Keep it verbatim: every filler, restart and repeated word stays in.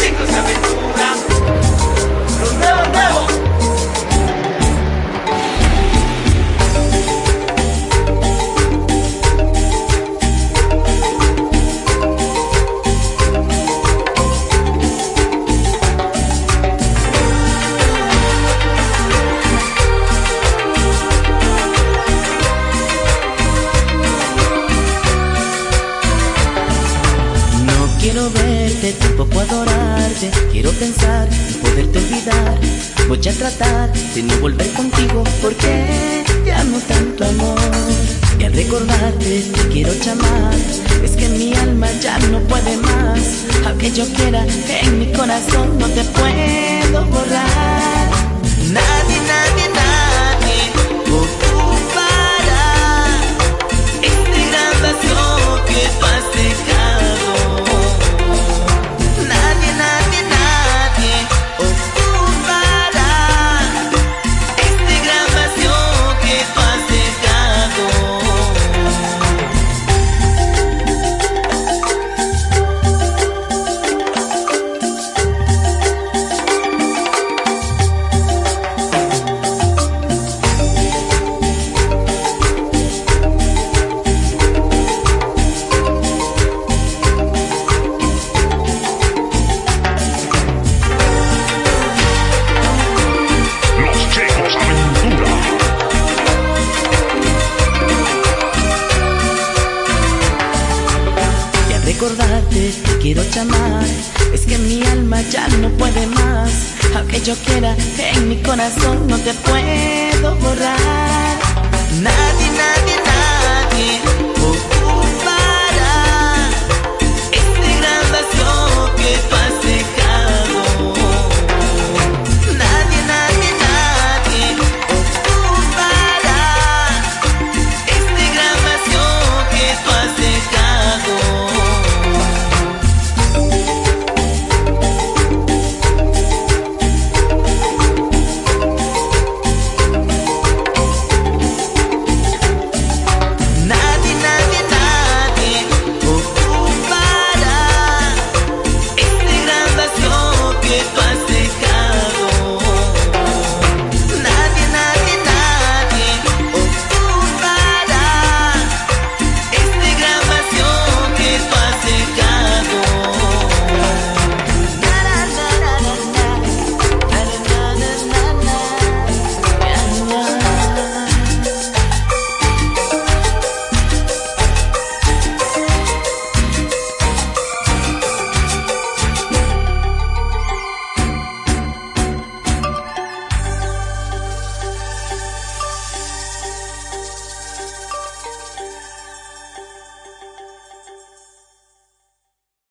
chicos se aventuran. Los nuevos, nuevos. Quiero verte, tampoco adorarte. Quiero pensar en poderte olvidar. Voy a tratar de no volver contigo porque ya no tanto amor. Y al recordarte te quiero llamar. Es que mi alma ya no puede más. Aunque yo quiera, en mi corazón no te puedo borrar. Nadie, nadie, nadie ocupará este gran vacío que tú has dejado. Recordarte, te quiero llamar. Es que mi alma ya no puede más. Aunque yo quiera, en mi corazón no te puedo borrar. Nadie, nadie,